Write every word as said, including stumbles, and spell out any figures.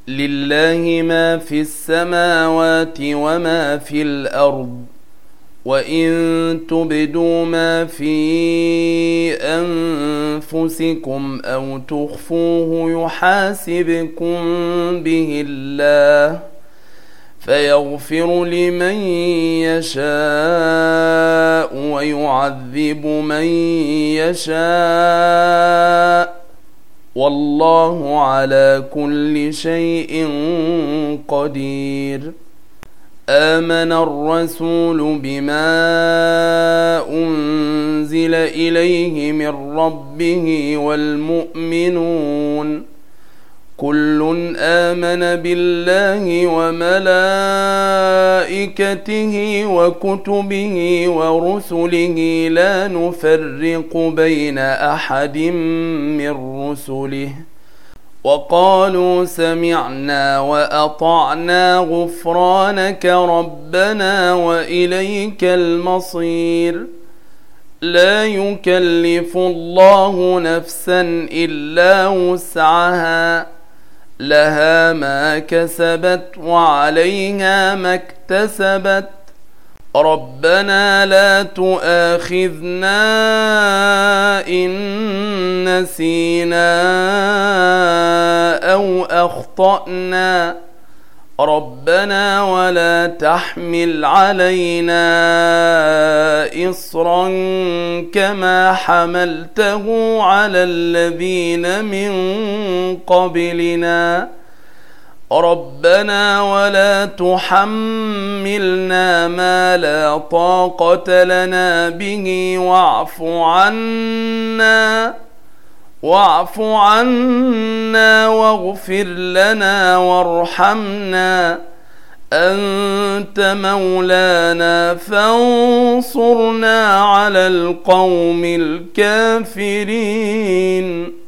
لله ما في السماوات وما في الأرض وإن تبدوا ما في أنفسكم أو تخفوه يحاسبكم به الله فيغفر لمن يشاء ويعذب من يشاء والله على كل شيء قدير. آمن الرسول بما أنزل إليه من ربه والمؤمنون كل آمن بالله وملائكته وكتبه ورسله لا نفرق بين أحد من رسله وقالوا سمعنا وأطعنا غفرانك ربنا وإليك المصير. لا يكلف الله نفسا إلا وسعها لها ما كسبت وعليها ما اكتسبت ربنا لا تؤاخذنا إن نسينا أو أخطأنا ربنا ولا تحمل علينا إصرا كما حملته على الذين من قبلنا ربنا ولا تحملنا ما لا طاقة لنا به واعف عنا واعف عنا واغفر لنا وارحمنا أنت مولانا فانصرنا على القوم الكافرين.